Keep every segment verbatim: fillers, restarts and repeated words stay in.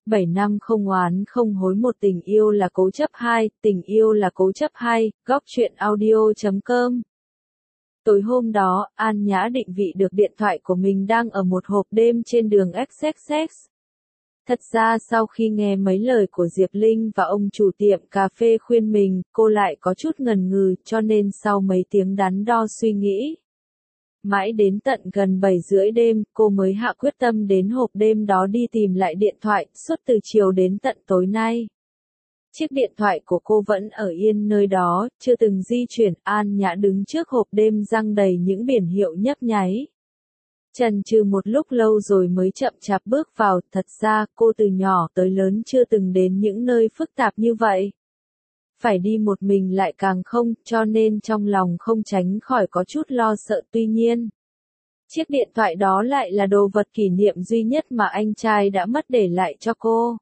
bảy năm không oán không hối một tình yêu là cố chấp hai, tình yêu là cố chấp hai, góc truyện audio chấm com. Tối hôm đó, An Nhã định vị được điện thoại của mình đang ở một hộp đêm trên đường ích xích ích. Thật ra sau khi nghe mấy lời của Diệp Linh và ông chủ tiệm cà phê khuyên mình, cô lại có chút ngần ngừ, cho nên sau mấy tiếng đắn đo suy nghĩ. Mãi đến tận gần bảy rưỡi đêm, cô mới hạ quyết tâm đến hộp đêm đó đi tìm lại điện thoại, suốt từ chiều đến tận tối nay. Chiếc điện thoại của cô vẫn ở yên nơi đó, chưa từng di chuyển. An Nhã đứng trước hộp đêm răng đầy những biển hiệu nhấp nháy. Chần chừ một lúc lâu rồi mới chậm chạp bước vào, thật ra cô từ nhỏ tới lớn chưa từng đến những nơi phức tạp như vậy. Phải đi một mình lại càng không, cho nên trong lòng không tránh khỏi có chút lo sợ. Tuy nhiên, chiếc điện thoại đó lại là đồ vật kỷ niệm duy nhất mà anh trai đã mất để lại cho cô.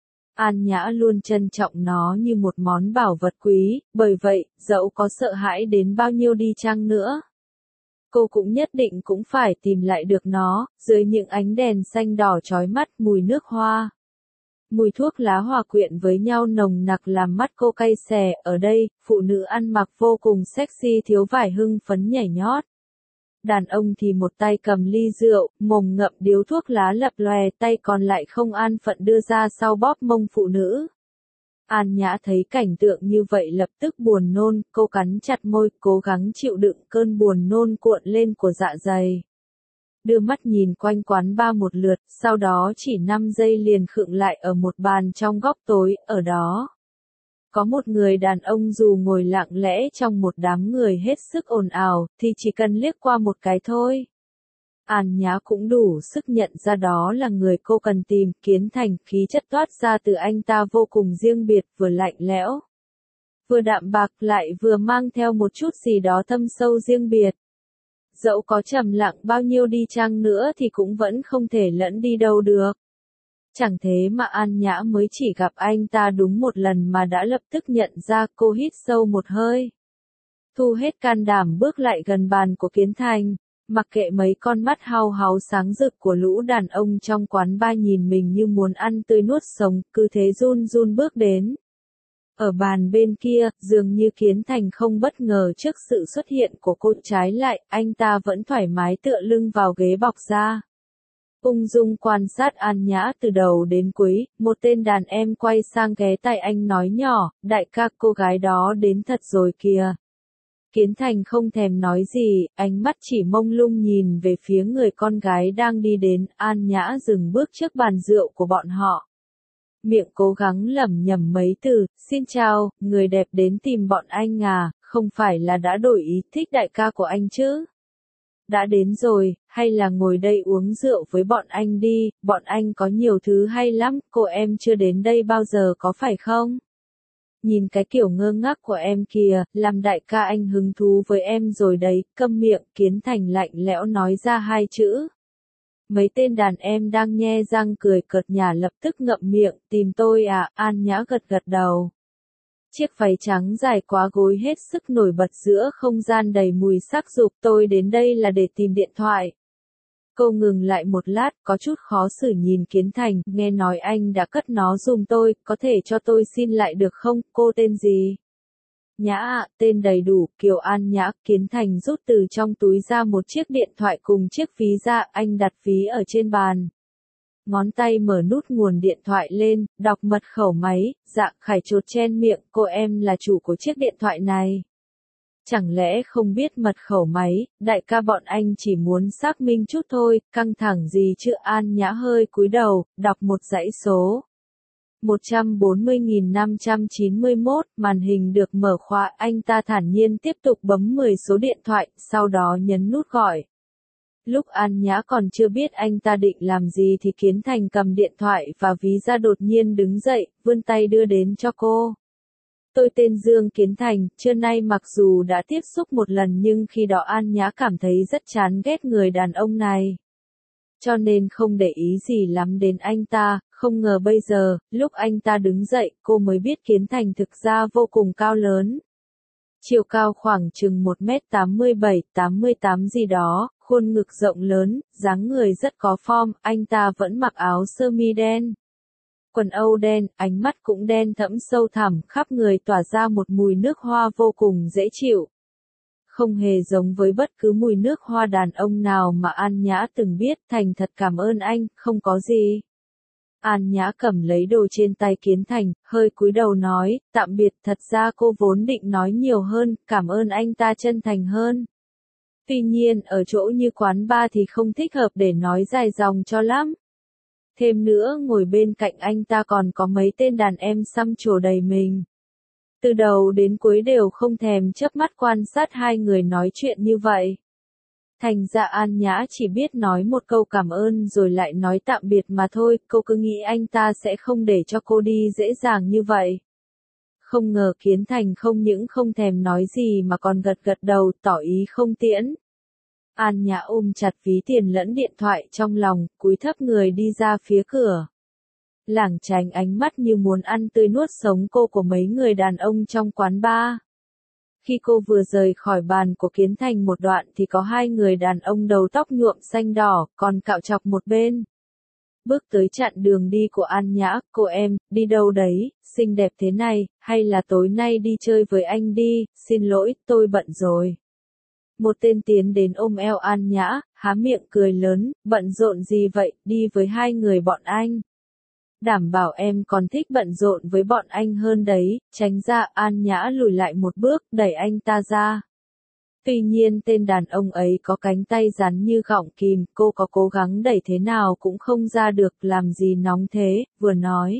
An Nhã luôn trân trọng nó như một món bảo vật quý, bởi vậy, dẫu có sợ hãi đến bao nhiêu đi chăng nữa, cô cũng nhất định cũng phải tìm lại được nó. Dưới những ánh đèn xanh đỏ chói mắt, mùi nước hoa, mùi thuốc lá hòa quyện với nhau nồng nặc làm mắt cô cay xè. Ở đây, phụ nữ ăn mặc vô cùng sexy thiếu vải hưng phấn nhảy nhót. Đàn ông thì một tay cầm ly rượu, mồm ngậm điếu thuốc lá lập lòe, tay còn lại không an phận đưa ra sau bóp mông phụ nữ. An Nhã thấy cảnh tượng như vậy lập tức buồn nôn, cô cắn chặt môi, cố gắng chịu đựng cơn buồn nôn cuộn lên của dạ dày. Đưa mắt nhìn quanh quán bar một lượt, sau đó chỉ năm giây liền khựng lại ở một bàn trong góc tối. Ở đó có một người đàn ông dù ngồi lặng lẽ trong một đám người hết sức ồn ào, thì chỉ cần liếc qua một cái thôi, An Nhã cũng đủ sức nhận ra đó là người cô cần tìm. Kiến Thành, khí chất toát ra từ anh ta vô cùng riêng biệt, vừa lạnh lẽo, vừa đạm bạc, lại vừa mang theo một chút gì đó thâm sâu riêng biệt. Dẫu có trầm lặng bao nhiêu đi chăng nữa thì cũng vẫn không thể lẫn đi đâu được. Chẳng thế mà An Nhã mới chỉ gặp anh ta đúng một lần mà đã lập tức nhận ra. Cô hít sâu một hơi, thu hết can đảm bước lại gần bàn của Kiến Thành. Mặc kệ mấy con mắt hao háo sáng rực của lũ đàn ông trong quán bar nhìn mình như muốn ăn tươi nuốt sống, cứ thế run run bước đến. Ở bàn bên kia, dường như Kiến Thành không bất ngờ trước sự xuất hiện của cô, trái lại, anh ta vẫn thoải mái tựa lưng vào ghế bọc da, ung dung quan sát An Nhã từ đầu đến cuối. Một tên đàn em quay sang ghé tai anh nói nhỏ, đại ca, cô gái đó đến thật rồi kìa. Kiến Thành không thèm nói gì, ánh mắt chỉ mông lung nhìn về phía người con gái đang đi đến. An Nhã dừng bước trước bàn rượu của bọn họ, miệng cố gắng lẩm nhẩm mấy từ, xin chào, người đẹp đến tìm bọn anh à, không phải là đã đổi ý thích đại ca của anh chứ? Đã đến rồi, hay là ngồi đây uống rượu với bọn anh đi, bọn anh có nhiều thứ hay lắm, cô em chưa đến đây bao giờ có phải không? Nhìn cái kiểu ngơ ngác của em kìa, làm đại ca anh hứng thú với em rồi đấy. Câm miệng, Kiến Thành lạnh lẽo nói ra hai chữ. Mấy tên đàn em đang nhe răng cười cợt nhả lập tức ngậm miệng. Tìm tôi à? An Nhã gật gật đầu. Chiếc váy trắng dài quá gối hết sức nổi bật giữa không gian đầy mùi sắc dục. Tôi đến đây là để tìm điện thoại. Cô ngừng lại một lát, có chút khó xử nhìn Kiến Thành, nghe nói anh đã cất nó giùm tôi, có thể cho tôi xin lại được không? Cô tên gì? Nhã ạ, tên đầy đủ, Kiều An Nhã. Kiến Thành rút từ trong túi ra một chiếc điện thoại cùng chiếc ví ra, anh đặt ví ở trên bàn. Ngón tay mở nút nguồn điện thoại lên, đọc mật khẩu máy. Dạ, Khải chột chen miệng, cô em là chủ của chiếc điện thoại này. Chẳng lẽ không biết mật khẩu máy, đại ca bọn anh chỉ muốn xác minh chút thôi, căng thẳng gì chứ? An Nhã hơi cúi đầu, đọc một dãy số. một trăm bốn mươi nghìn năm trăm chín mươi mốt, màn hình được mở khóa, anh ta thản nhiên tiếp tục bấm mười số điện thoại, sau đó nhấn nút gọi. Lúc An Nhã còn chưa biết anh ta định làm gì thì Kiến Thành cầm điện thoại và ví ra, đột nhiên đứng dậy, vươn tay đưa đến cho cô. Tôi tên Dương Kiến Thành, trưa nay mặc dù đã tiếp xúc một lần nhưng khi đó An Nhã cảm thấy rất chán ghét người đàn ông này. Cho nên không để ý gì lắm đến anh ta, không ngờ bây giờ, lúc anh ta đứng dậy, cô mới biết Kiến Thành thực ra vô cùng cao lớn. Chiều cao khoảng chừng một mét tám mươi bảy, tám mươi tám gì đó, khuôn ngực rộng lớn, dáng người rất có form, anh ta vẫn mặc áo sơ mi đen. quần âu đen, ánh mắt cũng đen thẫm sâu thẳm, khắp người tỏa ra một mùi nước hoa vô cùng dễ chịu. Không hề giống với bất cứ mùi nước hoa đàn ông nào mà An Nhã từng biết. Thành thật cảm ơn anh, không có gì. An Nhã cầm lấy đồ trên tay Kiến Thành, hơi cúi đầu nói, tạm biệt. Thật ra cô vốn định nói nhiều hơn, cảm ơn anh ta chân thành hơn. Tuy nhiên ở chỗ như quán bar thì không thích hợp để nói dài dòng cho lắm. Thêm nữa ngồi bên cạnh anh ta còn có mấy tên đàn em xăm trổ đầy mình. Từ đầu đến cuối đều không thèm chớp mắt quan sát hai người nói chuyện như vậy. Thành ra An Nhã chỉ biết nói một câu cảm ơn rồi lại nói tạm biệt mà thôi, cô cứ nghĩ anh ta sẽ không để cho cô đi dễ dàng như vậy. Không ngờ Kiến Thành không những không thèm nói gì mà còn gật gật đầu tỏ ý không tiễn. An Nhã ôm chặt ví tiền lẫn điện thoại trong lòng, cúi thấp người đi ra phía cửa. Lảng tránh ánh mắt như muốn ăn tươi nuốt sống cô của mấy người đàn ông trong quán bar. Khi cô vừa rời khỏi bàn của Kiến Thành một đoạn thì có hai người đàn ông đầu tóc nhuộm xanh đỏ, còn cạo chọc một bên. Bước tới chặn đường đi của An Nhã, cô em, đi đâu đấy, xinh đẹp thế này, hay là tối nay đi chơi với anh đi, xin lỗi, tôi bận rồi. Một tên tiến đến ôm eo An Nhã, há miệng cười lớn, bận rộn gì vậy, đi với hai người bọn anh. Đảm bảo em còn thích bận rộn với bọn anh hơn đấy, tránh ra. An Nhã lùi lại một bước, đẩy anh ta ra. Tuy nhiên tên đàn ông ấy có cánh tay rắn như gọng kìm, cô có cố gắng đẩy thế nào cũng không ra được, làm gì nóng thế, vừa nói.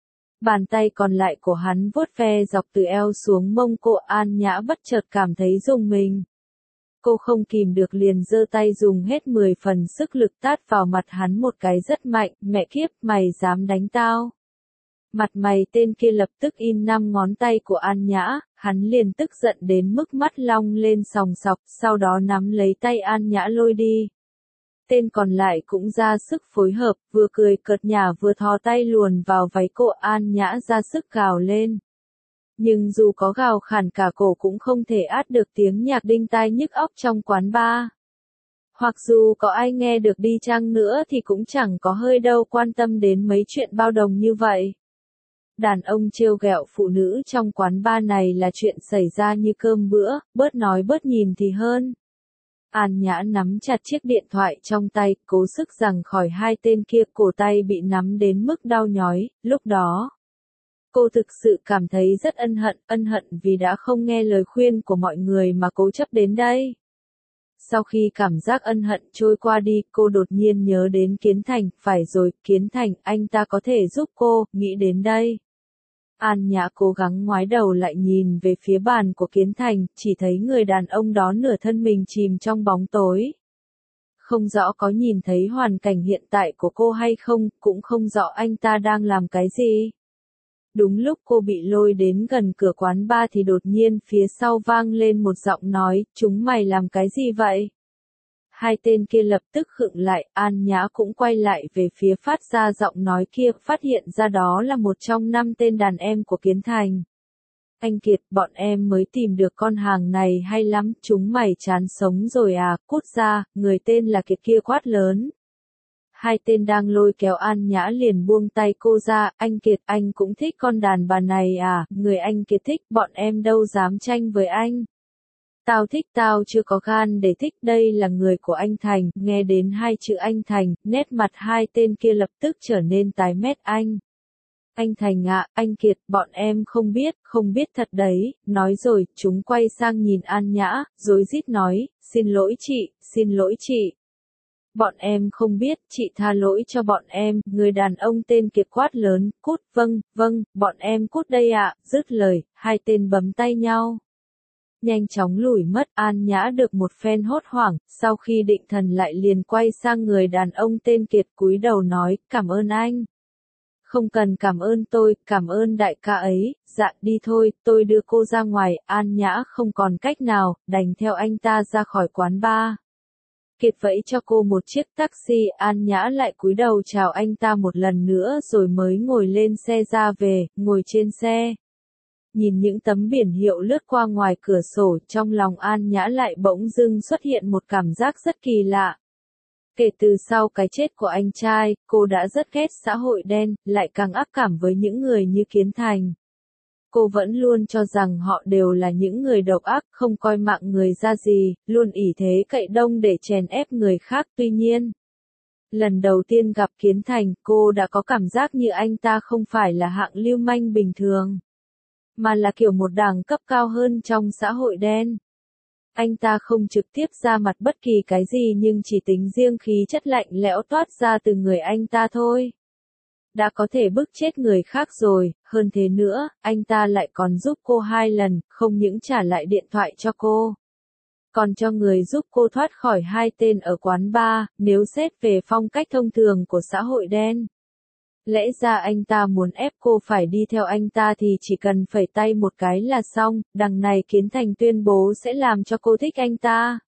Bàn tay còn lại của hắn vuốt ve dọc từ eo xuống mông cô. An Nhã bất chợt cảm thấy rùng mình. Cô không kìm được liền giơ tay dùng hết mười phần sức lực tát vào mặt hắn một cái rất mạnh, mẹ kiếp, mày dám đánh tao. Mặt mày tên kia lập tức in năm ngón tay của An Nhã, hắn liền tức giận đến mức mắt long lên sòng sọc, sau đó nắm lấy tay An Nhã lôi đi. Tên còn lại cũng ra sức phối hợp, vừa cười cợt nhả vừa thò tay luồn vào váy cô. An Nhã ra sức gào lên. Nhưng dù có gào khản cả cổ cũng không thể át được tiếng nhạc đinh tai nhức óc trong quán bar. Hoặc dù có ai nghe được đi chăng nữa thì cũng chẳng có hơi đâu quan tâm đến mấy chuyện bao đồng như vậy. Đàn ông trêu ghẹo phụ nữ trong quán bar này là chuyện xảy ra như cơm bữa, bớt nói bớt nhìn thì hơn. An Nhã nắm chặt chiếc điện thoại trong tay, cố sức giằng khỏi hai tên kia, cổ tay bị nắm đến mức đau nhói, lúc đó. Cô thực sự cảm thấy rất ân hận, ân hận vì đã không nghe lời khuyên của mọi người mà cố chấp đến đây. Sau khi cảm giác ân hận trôi qua đi, cô đột nhiên nhớ đến Kiến Thành, phải rồi, Kiến Thành, anh ta có thể giúp cô, nghĩ đến đây. An Nhã cố gắng ngoái đầu lại nhìn về phía bàn của Kiến Thành, chỉ thấy người đàn ông đó nửa thân mình chìm trong bóng tối. Không rõ có nhìn thấy hoàn cảnh hiện tại của cô hay không, cũng không rõ anh ta đang làm cái gì. Đúng lúc cô bị lôi đến gần cửa quán bar thì đột nhiên phía sau vang lên một giọng nói, chúng mày làm cái gì vậy? Hai tên kia lập tức khựng lại, An Nhã cũng quay lại về phía phát ra giọng nói kia, phát hiện ra đó là một trong năm tên đàn em của Kiến Thành. Anh Kiệt, bọn em mới tìm được con hàng này hay lắm, chúng mày chán sống rồi à, cút ra, người tên là Kiệt kia quát lớn. Hai tên đang lôi kéo An Nhã liền buông tay cô ra, anh Kiệt, anh cũng thích con đàn bà này à, người anh Kiệt thích, bọn em đâu dám tranh với anh. Tao thích, tao chưa có gan để thích, đây là người của anh Thành. Nghe đến hai chữ anh Thành, nét mặt hai tên kia lập tức trở nên tái mét. Anh. Anh Thành ạ, à, anh Kiệt, bọn em không biết, không biết thật đấy, nói rồi, chúng quay sang nhìn An Nhã, rối rít nói, xin lỗi chị, xin lỗi chị. Bọn em không biết, chị tha lỗi cho bọn em, người đàn ông tên Kiệt quát lớn, cút, vâng, vâng, bọn em cút đây ạ, dứt lời, hai tên bấm tay nhau. Nhanh chóng lùi mất. An Nhã được một phen hốt hoảng, sau khi định thần lại liền quay sang người đàn ông tên Kiệt cúi đầu nói, cảm ơn anh. Không cần cảm ơn tôi, cảm ơn đại ca ấy, dạ đi thôi, tôi đưa cô ra ngoài. An Nhã không còn cách nào, đành theo anh ta ra khỏi quán bar. Kiệt vẫy cho cô một chiếc taxi, An Nhã lại cúi đầu chào anh ta một lần nữa rồi mới ngồi lên xe ra về. Ngồi trên xe. Nhìn những tấm biển hiệu lướt qua ngoài cửa sổ, trong lòng An Nhã lại bỗng dưng xuất hiện một cảm giác rất kỳ lạ. Kể từ sau cái chết của anh trai, cô đã rất ghét xã hội đen, lại càng ác cảm với những người như Kiến Thành. Cô vẫn luôn cho rằng họ đều là những người độc ác, không coi mạng người ra gì, luôn ỷ thế cậy đông để chèn ép người khác. Tuy nhiên, lần đầu tiên gặp Kiến Thành, cô đã có cảm giác như anh ta không phải là hạng lưu manh bình thường, mà là kiểu một đẳng cấp cao hơn trong xã hội đen. Anh ta không trực tiếp ra mặt bất kỳ cái gì nhưng chỉ tính riêng khí chất lạnh lẽo toát ra từ người anh ta thôi, đã có thể bức chết người khác rồi. Hơn thế nữa, anh ta lại còn giúp cô hai lần, không những trả lại điện thoại cho cô, còn cho người giúp cô thoát khỏi hai tên ở quán bar. Nếu xét về phong cách thông thường của xã hội đen, lẽ ra anh ta muốn ép cô phải đi theo anh ta thì chỉ cần phẩy tay một cái là xong. Đằng này Kiến Thành tuyên bố sẽ làm cho cô thích anh ta,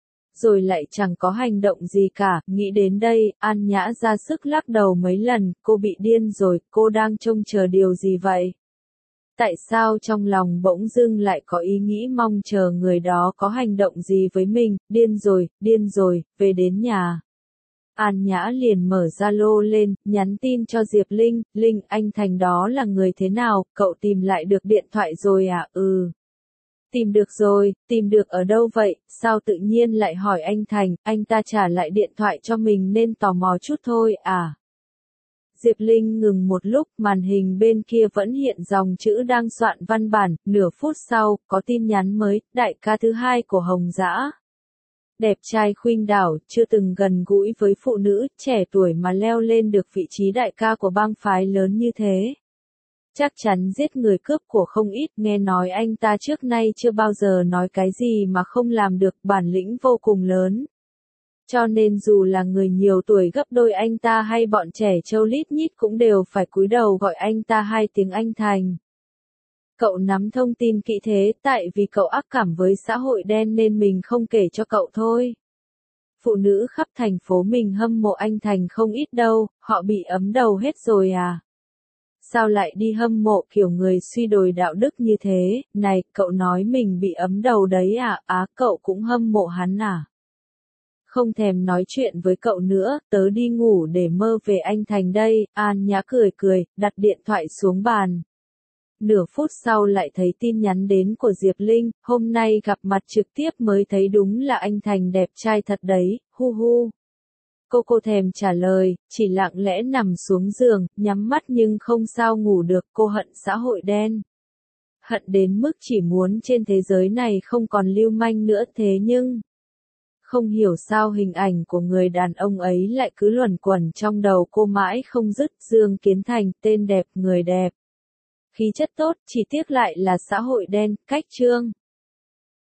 rồi lại chẳng có hành động gì cả. Nghĩ đến đây, An Nhã ra sức lắc đầu mấy lần. Cô bị điên rồi, cô đang trông chờ điều gì vậy? Tại sao trong lòng bỗng dưng lại có ý nghĩ mong chờ người đó có hành động gì với mình? Điên rồi, điên rồi. Về đến nhà, An Nhã liền mở Zalo lên, nhắn tin cho Diệp Linh. Linh, anh Thành đó là người thế nào? Cậu tìm lại được điện thoại rồi à? Ừ. Tìm được rồi. Tìm được ở đâu vậy? Sao tự nhiên lại hỏi anh Thành? Anh ta trả lại điện thoại cho mình nên tò mò chút thôi à? Diệp Linh ngừng một lúc, màn hình bên kia vẫn hiện dòng chữ đang soạn văn bản. Nửa phút sau, có tin nhắn mới. Đại ca thứ hai của Hồng Dã. Đẹp trai khuynh đảo, chưa từng gần gũi với phụ nữ, trẻ tuổi mà leo lên được vị trí đại ca của bang phái lớn như thế. Chắc chắn giết người cướp của không ít. Nghe nói anh ta trước nay chưa bao giờ nói cái gì mà không làm được, bản lĩnh vô cùng lớn. Cho nên dù là người nhiều tuổi gấp đôi anh ta hay bọn trẻ trâu lít nhít cũng đều phải cúi đầu gọi anh ta hai tiếng anh Thành. Cậu nắm thông tin kỹ thế, tại vì cậu ác cảm với xã hội đen nên mình không kể cho cậu thôi. Phụ nữ khắp thành phố mình hâm mộ anh Thành không ít đâu, họ bị ấm đầu hết rồi à? Sao lại đi hâm mộ kiểu người suy đồi đạo đức như thế? Này, cậu nói mình bị ấm đầu đấy à? Á, cậu cũng hâm mộ hắn à? Không thèm nói chuyện với cậu nữa, tớ đi ngủ để mơ về anh Thành đây. An Nhã cười cười, đặt điện thoại xuống bàn. Nửa phút sau lại thấy tin nhắn đến của Diệp Linh. Hôm nay gặp mặt trực tiếp mới thấy đúng là anh Thành đẹp trai thật đấy, hu hu. Cô cô thèm trả lời, chỉ lặng lẽ nằm xuống giường, nhắm mắt nhưng không sao ngủ được. Cô hận xã hội đen, hận đến mức chỉ muốn trên thế giới này không còn lưu manh nữa. Thế nhưng không hiểu sao hình ảnh của người đàn ông ấy lại cứ luẩn quẩn trong đầu cô mãi không dứt. Dương Kiến Thành, tên đẹp, người đẹp, khí chất tốt, chỉ tiếc lại là xã hội đen. Cách chương